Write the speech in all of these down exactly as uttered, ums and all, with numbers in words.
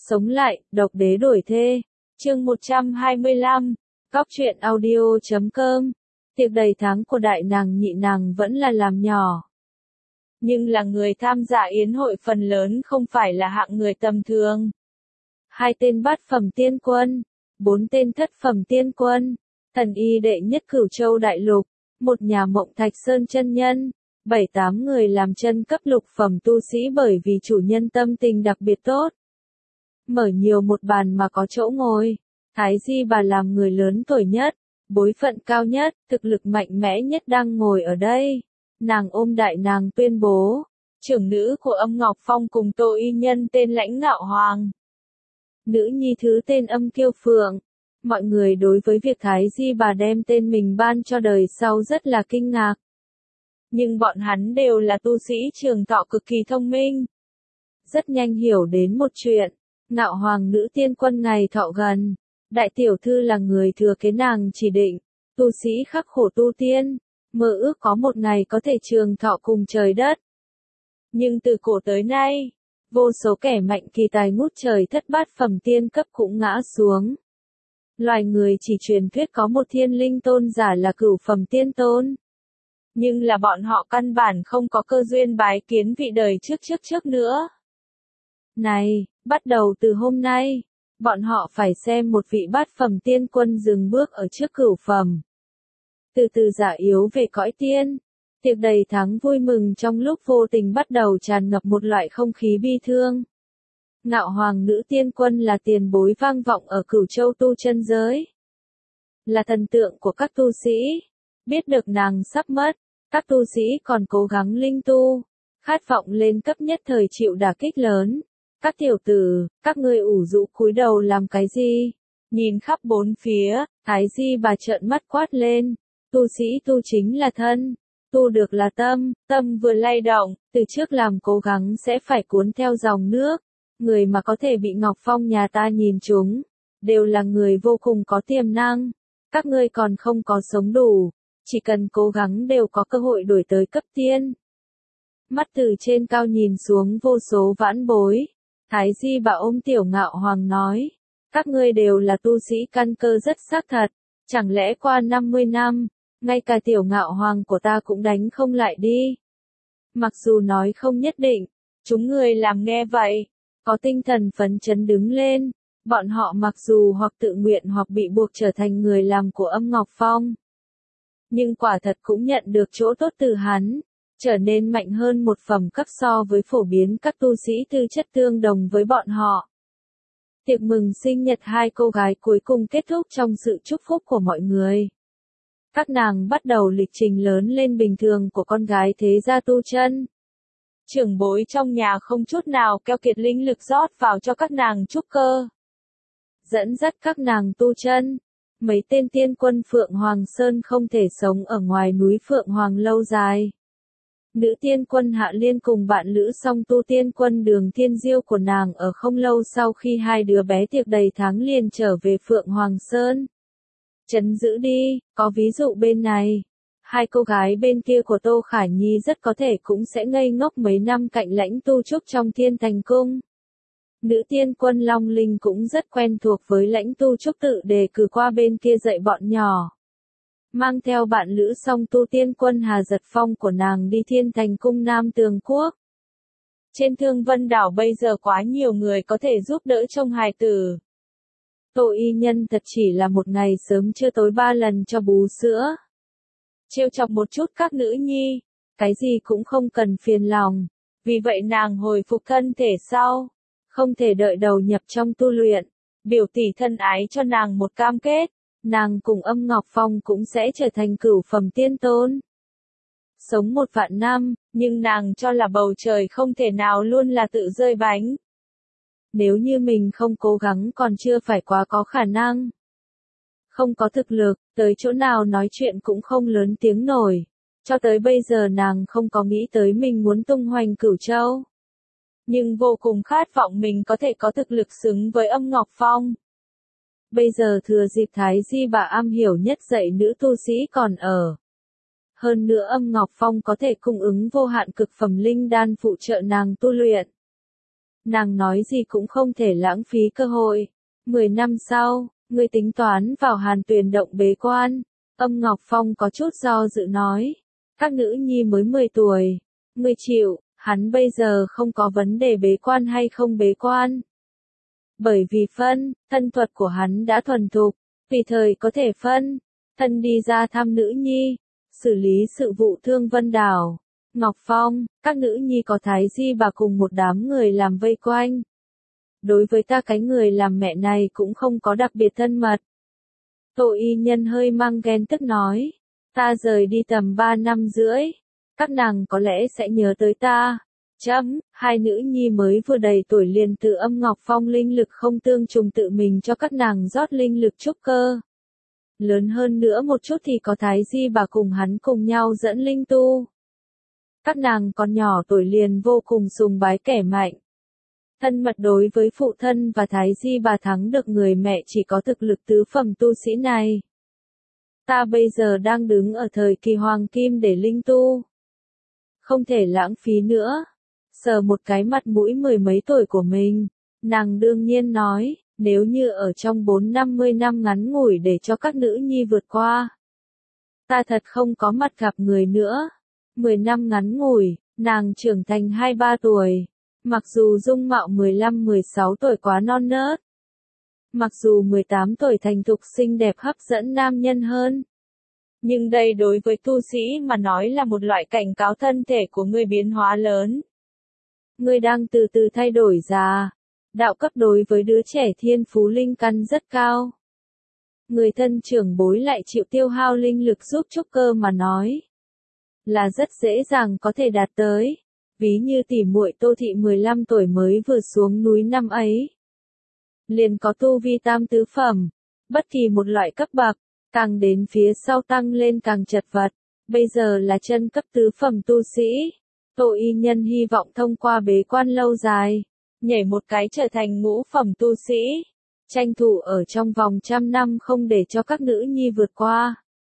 Sống lại, độc đế đổi thê. Chương một trăm hai mươi lăm. Cóc truyện audio chấm com. Tiệc đầy tháng của đại nàng nhị nàng vẫn là làm nhỏ. Nhưng là người tham gia yến hội phần lớn không phải là hạng người tầm thường. Hai tên bát phẩm tiên quân, bốn tên thất phẩm tiên quân, thần y đệ nhất Cửu Châu đại lục, một nhà Mộng Thạch Sơn chân nhân, bảy tám người làm chân cấp lục phẩm tu sĩ bởi vì chủ nhân tâm tình đặc biệt tốt. Mở nhiều một bàn mà có chỗ ngồi, Thái Di bà làm người lớn tuổi nhất, bối phận cao nhất, thực lực mạnh mẽ nhất đang ngồi ở đây. Nàng ôm đại nàng tuyên bố, trưởng nữ của Âm Ngọc Phong cùng Tô Y Nhân tên Lãnh Ngạo Hoàng. Nữ nhi thứ tên Âm Kiêu Phượng. Mọi người đối với việc Thái Di bà đem tên mình ban cho đời sau rất là kinh ngạc. Nhưng bọn hắn đều là tu sĩ trường thọ cực kỳ thông minh. Rất nhanh hiểu đến một chuyện, Ngạo Hoàng nữ tiên quân ngày thọ gần, đại tiểu thư là người thừa kế nàng chỉ định, tu sĩ khắc khổ tu tiên, mơ ước có một ngày có thể trường thọ cùng trời đất. Nhưng từ cổ tới nay, vô số kẻ mạnh kỳ tài ngút trời thất bát phẩm tiên cấp cũng ngã xuống. Loài người chỉ truyền thuyết có một thiên linh tôn giả là cửu phẩm tiên tôn. Nhưng là bọn họ căn bản không có cơ duyên bái kiến vị đời trước trước trước nữa. Này, bắt đầu từ hôm nay, bọn họ phải xem một vị bát phẩm tiên quân dừng bước ở trước cửu phẩm. Từ từ giả yếu về cõi tiên, tiệc đầy tháng vui mừng trong lúc vô tình bắt đầu tràn ngập một loại không khí bi thương. Ngạo Hoàng nữ tiên quân là tiền bối vang vọng ở Cửu Châu tu chân giới. Là thần tượng của các tu sĩ. Biết được nàng sắp mất, các tu sĩ còn cố gắng linh tu, khát vọng lên cấp nhất thời chịu đả kích lớn. Các tiểu tử, các ngươi ủ rũ cúi đầu làm cái gì? Nhìn khắp bốn phía, Thái Di bà trợn mắt quát lên. Tu sĩ tu chính là thân, tu được là tâm, tâm vừa lay động, từ trước làm cố gắng sẽ phải cuốn theo dòng nước. Người mà có thể bị Ngọc Phong nhà ta nhìn chúng, đều là người vô cùng có tiềm năng. Các ngươi còn không có sống đủ, chỉ cần cố gắng đều có cơ hội đổi tới cấp tiên. Mắt từ trên cao nhìn xuống vô số vãn bối, Thái Di bà ôm tiểu Ngạo Hoàng nói, các ngươi đều là tu sĩ căn cơ rất xác thật, chẳng lẽ qua năm mươi năm, ngay cả tiểu Ngạo Hoàng của ta cũng đánh không lại đi. Mặc dù nói không nhất định, chúng người làm nghe vậy, có tinh thần phấn chấn đứng lên, bọn họ mặc dù hoặc tự nguyện hoặc bị buộc trở thành người làm của Âm Ngọc Phong. Nhưng quả thật cũng nhận được chỗ tốt từ hắn, trở nên mạnh hơn một phẩm cấp so với phổ biến các tu sĩ tư chất tương đồng với bọn họ. Tiệc mừng sinh nhật hai cô gái cuối cùng kết thúc trong sự chúc phúc của mọi người. Các nàng bắt đầu lịch trình lớn lên bình thường của con gái thế gia tu chân. Trưởng bối trong nhà không chút nào keo kiệt linh lực rót vào cho các nàng trúc cơ. Dẫn dắt các nàng tu chân. Mấy tên tiên quân Phượng Hoàng Sơn không thể sống ở ngoài núi Phượng Hoàng lâu dài. Nữ tiên quân Hạ Liên cùng bạn lữ song tu tiên quân Đường Thiên Diêu của nàng ở không lâu sau khi hai đứa bé tiệc đầy tháng liền trở về Phượng Hoàng Sơn. Chấn giữ đi, có ví dụ bên này. Hai cô gái bên kia của Tô Khả Nhi rất có thể cũng sẽ ngây ngốc mấy năm cạnh Lãnh Tu Trúc trong Thiên Thành Cung. Nữ tiên quân Long Linh cũng rất quen thuộc với Lãnh Tu Trúc tự đề cử qua bên kia dạy bọn nhỏ. Mang theo bạn lữ song tu tiên quân Hà Giật Phong của nàng đi Thiên Thành Cung Nam Tường Quốc. Trên Thương Vân Đảo bây giờ quá nhiều người có thể giúp đỡ trông hài tử. Tô Y Nhân thật chỉ là một ngày sớm trưa tối ba lần cho bú sữa. Trêu chọc một chút các nữ nhi, cái gì cũng không cần phiền lòng, vì vậy nàng hồi phục thân thể sau, không thể đợi đầu nhập trong tu luyện, biểu tỷ thân ái cho nàng một cam kết, nàng cùng Âm Ngọc Phong cũng sẽ trở thành cửu phẩm tiên tôn. Sống một vạn năm, nhưng nàng cho là bầu trời không thể nào luôn là tự rơi bánh. Nếu như mình không cố gắng còn chưa phải quá có khả năng. Không có thực lực, tới chỗ nào nói chuyện cũng không lớn tiếng nổi. Cho tới bây giờ nàng không có nghĩ tới mình muốn tung hoành Cửu Châu. Nhưng vô cùng khát vọng mình có thể có thực lực xứng với Âm Ngọc Phong. Bây giờ thừa dịp Thái Di bà am hiểu nhất dạy nữ tu sĩ còn ở. Hơn nữa Âm Ngọc Phong có thể cung ứng vô hạn cực phẩm linh đan phụ trợ nàng tu luyện. nàng nói gì cũng không thể lãng phí cơ hội. Mười năm sau, ngươi tính toán vào Hàn Tuyền động bế quan. Âm Ngọc Phong có chút do dự nói. Các nữ nhi mới mười tuổi. Ngươi chịu, hắn bây giờ không có vấn đề bế quan hay không bế quan. Bởi vì phân, thân thuật của hắn đã thuần thục, tùy thời có thể phân, thân đi ra thăm nữ nhi, xử lý sự vụ Thương Vân Đảo. Ngọc Phong, các nữ nhi có Thái Di bà cùng một đám người làm vây quanh. Đối với ta cái người làm mẹ này cũng không có đặc biệt thân mật. Tô Y Nhân hơi mang ghen tức nói, ta rời đi tầm ba năm rưỡi, các nàng có lẽ sẽ nhớ tới ta. Chấm, hai nữ nhi mới vừa đầy tuổi liền từ Âm Ngọc Phong linh lực không tương trùng tự mình cho các nàng rót linh lực trúc cơ. Lớn hơn nữa một chút thì có Thái Di bà cùng hắn cùng nhau dẫn linh tu. Các nàng còn nhỏ tuổi liền vô cùng sùng bái kẻ mạnh. Thân mật đối với phụ thân và Thái Di bà thắng được người mẹ chỉ có thực lực tứ phẩm tu sĩ này. Ta bây giờ đang đứng ở thời kỳ hoàng kim để linh tu. Không thể lãng phí nữa. Sờ một cái mặt mũi mười mấy tuổi của mình, nàng đương nhiên nói, nếu như ở trong bốn năm mươi năm ngắn ngủi để cho các nữ nhi vượt qua. Ta thật không có mặt gặp người nữa. Mười năm ngắn ngủi, nàng trưởng thành hai ba tuổi. Mặc dù dung mạo mười lăm mười sáu tuổi quá non nớt. Mặc dù mười tám tuổi thành thục xinh đẹp hấp dẫn nam nhân hơn. Nhưng đây đối với tu sĩ mà nói là một loại cảnh cáo thân thể của người biến hóa lớn. Ngươi đang từ từ thay đổi già. Đạo cấp đối với đứa trẻ thiên phú linh căn rất cao. Người thân trưởng bối lại chịu tiêu hao linh lực giúp trúc cơ mà nói. Là rất dễ dàng có thể đạt tới. Ví như tỷ muội Tô Thị mười lăm tuổi mới vừa xuống núi năm ấy. Liền có tu vi tam tứ phẩm. Bất kỳ một loại cấp bậc, càng đến phía sau tăng lên càng chật vật. Bây giờ là chân cấp tứ phẩm tu sĩ. Tô Y Nhân hy vọng thông qua bế quan lâu dài, nhảy một cái trở thành ngũ phẩm tu sĩ, tranh thủ ở trong vòng trăm năm không để cho các nữ nhi vượt qua.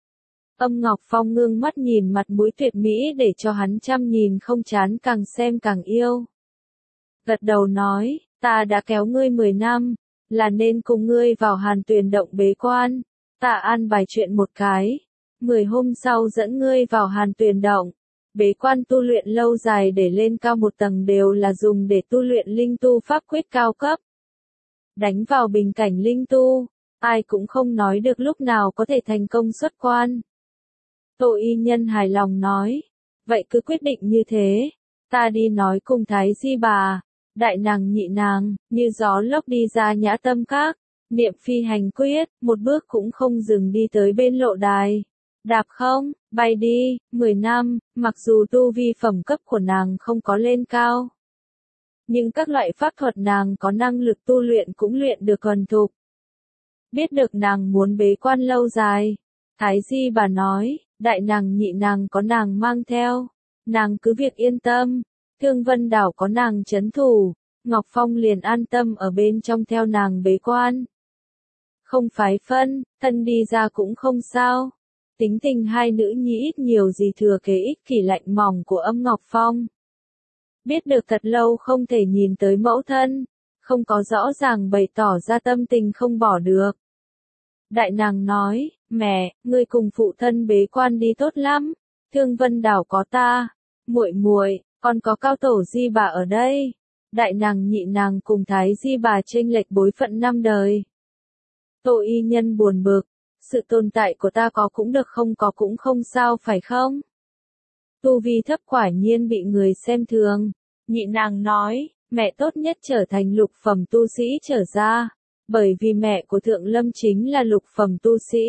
Âm Ngọc Phong ngương mắt nhìn mặt mũi tuyệt mỹ để cho hắn chăm nhìn không chán càng xem càng yêu. Gật đầu nói, ta đã kéo ngươi mười năm, là nên cùng ngươi vào Hàn Tuyền động bế quan, ta an bài chuyện một cái, mười hôm sau dẫn ngươi vào Hàn Tuyền động. Bế quan tu luyện lâu dài để lên cao một tầng đều là dùng để tu luyện linh tu pháp quyết cao cấp. Đánh vào bình cảnh linh tu, ai cũng không nói được lúc nào có thể thành công xuất quan. Tô Y Nhân hài lòng nói, vậy cứ quyết định như thế, ta đi nói cùng Thái Di bà, đại nàng nhị nàng, như gió lốc đi ra Nhã Tâm Các, niệm phi hành quyết, một bước cũng không dừng đi tới bên lộ đài. Đạp không, bay đi, mười năm, mặc dù tu vi phẩm cấp của nàng không có lên cao. Nhưng các loại pháp thuật nàng có năng lực tu luyện cũng luyện được thuần thục. Biết được nàng muốn bế quan lâu dài. Thái Di bà nói, đại nàng nhị nàng có nàng mang theo. Nàng cứ việc yên tâm, Thương Vân Đảo có nàng trấn thủ. Ngọc Phong liền an tâm ở bên trong theo nàng bế quan. Không phái phân, thân đi ra cũng không sao. Tính tình hai nữ nhi ít nhiều gì thừa kế ích kỷ lạnh mỏng của Âm Ngọc Phong. Biết được thật lâu không thể nhìn tới mẫu thân, không có rõ ràng bày tỏ ra tâm tình không bỏ được. Đại nàng nói, mẹ, ngươi cùng phụ thân bế quan đi tốt lắm, Thương Vân Đảo có ta, muội muội, còn có Cao Tổ Di bà ở đây. Đại nàng nhị nàng cùng Thái Di bà chênh lệch bối phận năm đời. Tô Y Nhân buồn bực. Sự tồn tại của ta có cũng được không có cũng không sao phải không? Tu vi thấp quả nhiên bị người xem thường. Nhị nàng nói, mẹ tốt nhất trở thành lục phẩm tu sĩ trở ra. Bởi vì mẹ của Thượng Lâm chính là lục phẩm tu sĩ.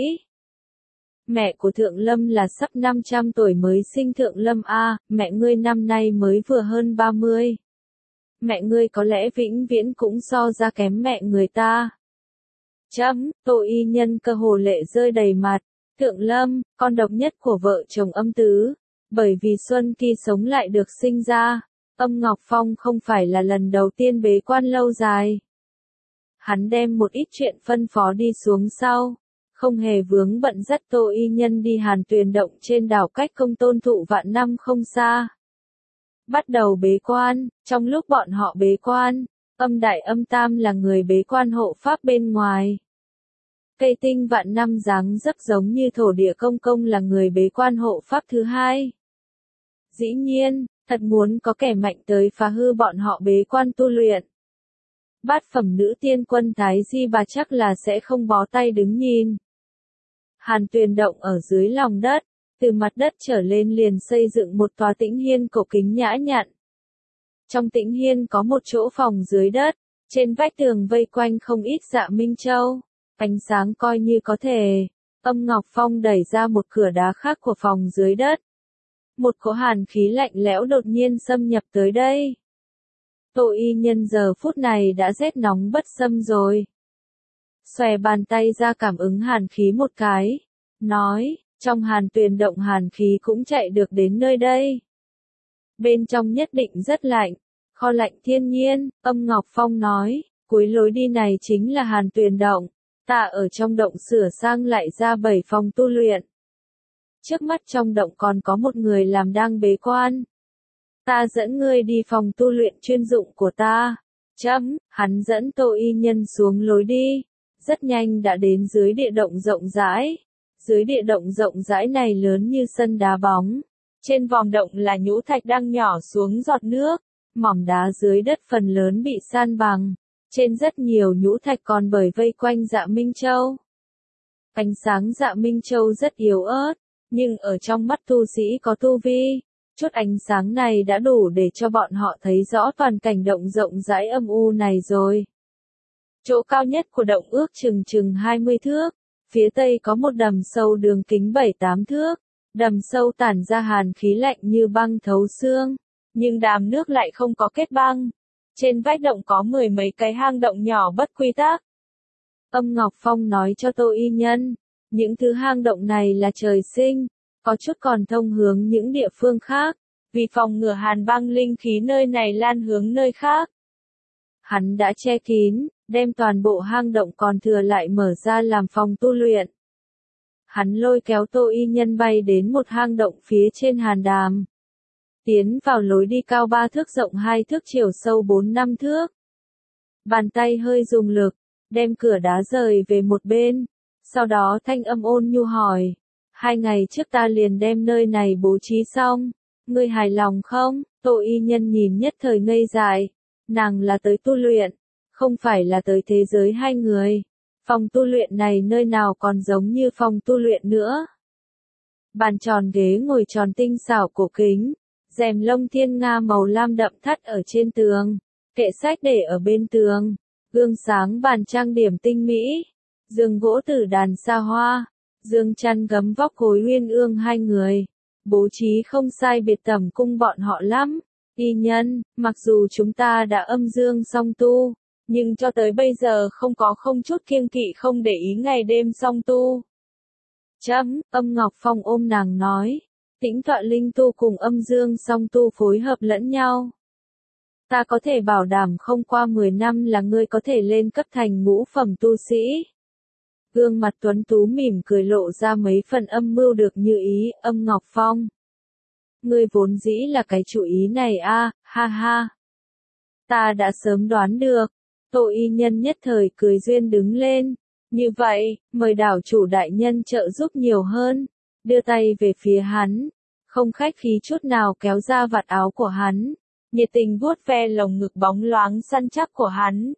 Mẹ của Thượng Lâm là sắp năm trăm tuổi mới sinh Thượng Lâm A, mẹ ngươi năm nay mới vừa hơn ba mươi. Mẹ ngươi có lẽ vĩnh viễn cũng so ra kém mẹ người ta. Chấm, Tô Y Nhân cơ hồ lệ rơi đầy mặt. Thượng Lâm, con độc nhất của vợ chồng Âm Tứ. Bởi vì Xuân Kỳ sống lại được sinh ra. Âm Ngọc Phong không phải là lần đầu tiên bế quan lâu dài. Hắn đem một ít chuyện phân phó đi xuống sau. Không hề vướng bận dắt Tô Y Nhân đi Hàn Tuyền động trên đảo cách Công Tôn Thụ vạn năm không xa. bắt đầu bế quan. Trong lúc bọn họ bế quan, âm đại âm tam là người bế quan hộ pháp bên ngoài. Cây tinh vạn năm dáng dấp giống như thổ địa công công là người bế quan hộ pháp thứ hai. Dĩ nhiên, thật muốn có kẻ mạnh tới phá hư bọn họ bế quan tu luyện. Bát phẩm nữ tiên quân Thái Di Bà chắc là sẽ không bó tay đứng nhìn. Hàn Tuyền Động ở dưới lòng đất, từ mặt đất trở lên liền xây dựng một tòa tĩnh hiên cổ kính nhã nhặn. Trong tĩnh hiên có một chỗ phòng dưới đất, trên vách tường vây quanh không ít dạ minh châu, ánh sáng coi như có thể. Âm Ngọc Phong đẩy ra một cửa đá khác của phòng dưới đất. Một cỗ hàn khí lạnh lẽo đột nhiên xâm nhập tới đây. Tô Y Nhân giờ phút này đã rét nóng bất xâm rồi. Xòe bàn tay ra cảm ứng hàn khí một cái, nói, trong Hàn Tuyền Động hàn khí cũng chạy được đến nơi đây. Bên trong nhất định rất lạnh, kho lạnh thiên nhiên, Âm Ngọc Phong nói, cuối lối đi này chính là Hàn Tuyền Động, ta ở trong động sửa sang lại ra bảy phòng tu luyện. Trước mắt trong động còn có một người làm đang bế quan. Ta dẫn ngươi đi phòng tu luyện chuyên dụng của ta. Chấm, hắn dẫn Tô Y Nhân xuống lối đi, rất nhanh đã đến dưới địa động rộng rãi. Dưới địa động rộng rãi này lớn như sân đá bóng. Trên vòm động là nhũ thạch đang nhỏ xuống giọt nước. Mỏm đá dưới đất phần lớn bị san bằng. Trên rất nhiều nhũ thạch còn bởi vây quanh dạ Minh Châu. Ánh sáng dạ Minh Châu rất yếu ớt, nhưng ở trong mắt tu sĩ có tu vi, chút ánh sáng này đã đủ để cho bọn họ thấy rõ toàn cảnh động rộng rãi âm u này rồi. Chỗ cao nhất của động ước chừng chừng hai mươi thước, phía tây có một đầm sâu đường kính bảy tám thước, đầm sâu tản ra hàn khí lạnh như băng thấu xương, nhưng đàm nước lại không có kết băng. Trên vách động có mười mấy cái hang động nhỏ bất quy tắc. Âm Ngọc Phong nói cho Tô Y Nhân, những thứ hang động này là trời sinh, có chút còn thông hướng những địa phương khác, vì phòng ngừa hàn băng linh khí nơi này lan hướng nơi khác. Hắn đã che kín, đem toàn bộ hang động còn thừa lại mở ra làm phòng tu luyện. Hắn lôi kéo Tô Y Nhân bay đến một hang động phía trên hàn đàm. Tiến vào lối đi cao ba thước rộng hai thước chiều sâu bốn năm thước. Bàn tay hơi dùng lực, đem cửa đá rời về một bên. Sau đó thanh âm ôn nhu hỏi, hai ngày trước ta liền đem nơi này bố trí xong, ngươi hài lòng không? Tô Y Nhân nhìn nhất thời ngây dại, nàng là tới tu luyện, không phải là tới thế giới hai người. Phòng tu luyện này nơi nào còn giống như phòng tu luyện nữa. Bàn tròn ghế ngồi tròn tinh xảo cổ kính, rèm lông thiên nga màu lam đậm thắt ở trên tường, kệ sách để ở bên tường, gương sáng bàn trang điểm tinh mỹ, giường gỗ tử đàn xa hoa, giường chăn gấm vóc gối uyên ương hai người, bố trí không sai biệt tầm cung bọn họ lắm. Y Nhân, mặc dù chúng ta đã âm dương song tu, nhưng cho tới bây giờ không có không chút kiêng kỵ không để ý ngày đêm song tu. Chấm, Âm Ngọc Phong ôm nàng nói, tĩnh tọa linh tu cùng âm dương song tu phối hợp lẫn nhau. Ta có thể bảo đảm không qua mười năm là ngươi có thể lên cấp thành ngũ phẩm tu sĩ. Gương mặt tuấn tú mỉm cười lộ ra mấy phần âm mưu được như ý. Âm Ngọc Phong, ngươi vốn dĩ là cái chủ ý này a, à, ha ha. Ta đã sớm đoán được. Tô Y Nhân nhất thời cười duyên đứng lên. Như vậy, mời đảo chủ đại nhân trợ giúp nhiều hơn. Đưa tay về phía hắn, không khách khí chút nào kéo ra vạt áo của hắn, nhiệt tình vuốt ve lồng ngực bóng loáng săn chắc của hắn.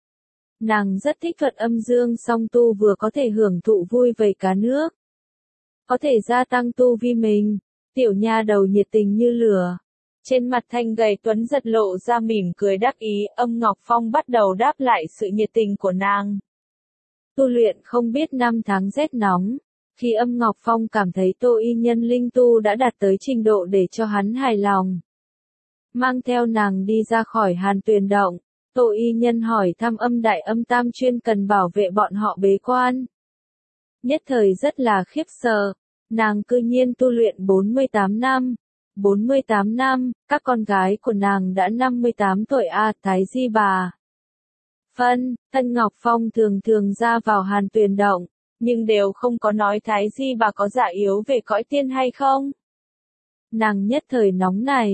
Nàng rất thích thuật âm dương song tu, vừa có thể hưởng thụ vui vầy cá nước, có thể gia tăng tu vi mình. Tiểu nha đầu nhiệt tình như lửa, trên mặt thanh gầy tuấn giật lộ ra mỉm cười đắc ý. Âm Ngọc Phong bắt đầu đáp lại sự nhiệt tình của nàng. Tu luyện không biết năm tháng rét nóng, khi Âm Ngọc Phong cảm thấy Tô Y Nhân linh tu đã đạt tới trình độ để cho hắn hài lòng, mang theo nàng đi ra khỏi Hàn Tuyền Động. Tô Y Nhân hỏi thăm âm đại âm tam chuyên cần bảo vệ bọn họ bế quan. Nhất thời rất là khiếp sợ, nàng cư nhiên tu luyện bốn mươi tám năm. bốn mươi tám năm, các con gái của nàng đã năm mươi tám tuổi a, à, Thái Di Bà. Phân, Tân Ngọc Phong thường thường ra vào Hàn Tuyền Động, nhưng đều không có nói Thái Di Bà có dạ yếu về cõi tiên hay không. Nàng nhất thời nóng này,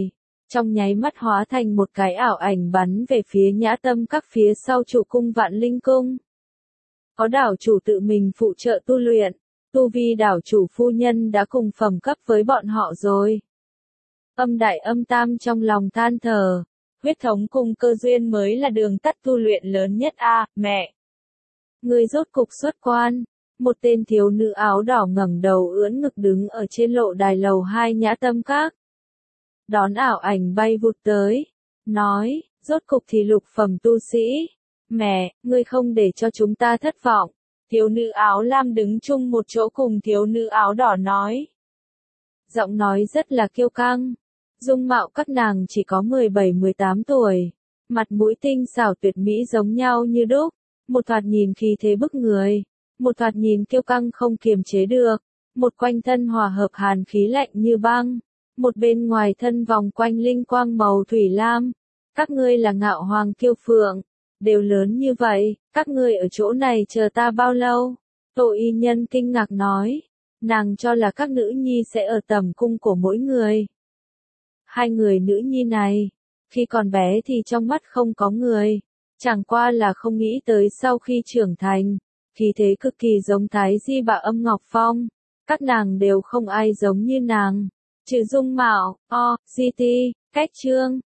trong nháy mắt hóa thành một cái ảo ảnh bắn về phía Nhã Tâm Các phía sau trụ cung Vạn Linh Cung. Có đảo chủ tự mình phụ trợ tu luyện, tu vi đảo chủ phu nhân đã cùng phẩm cấp với bọn họ rồi. Âm Đại Âm Tam trong lòng than thở, huyết thống cùng cơ duyên mới là đường tắt tu luyện lớn nhất a, à, mẹ. Người rốt cục xuất quan, một tên thiếu nữ áo đỏ ngẩng đầu ưỡn ngực đứng ở trên lộ đài lầu hai Nhã Tâm Các. Đón ảo ảnh bay vụt tới, nói, rốt cục thì lục phẩm tu sĩ. Mẹ, ngươi không để cho chúng ta thất vọng. Thiếu nữ áo lam đứng chung một chỗ cùng thiếu nữ áo đỏ nói. Giọng nói rất là kiêu căng. Dung mạo các nàng chỉ có mười bảy mười tám tuổi. Mặt mũi tinh xảo tuyệt mỹ giống nhau như đúc. Một thoạt nhìn khí thế bức người. Một thoạt nhìn kiêu căng không kiềm chế được. Một quanh thân hòa hợp hàn khí lạnh như băng. Một bên ngoài thân vòng quanh linh quang màu thủy lam. Các ngươi là Ngạo Hoàng Kiêu Phượng. Đều lớn như vậy, các ngươi ở chỗ này chờ ta bao lâu? Tô Y Nhân kinh ngạc nói. Nàng cho là các nữ nhi sẽ ở tầm cung của mỗi người. Hai người nữ nhi này, khi còn bé thì trong mắt không có người. Chẳng qua là không nghĩ tới sau khi trưởng thành, khí thế cực kỳ giống Thái Di Bạ Âm Ngọc Phong. Các nàng đều không ai giống như nàng. Trừ dung mạo, o, gi ti, cách chương.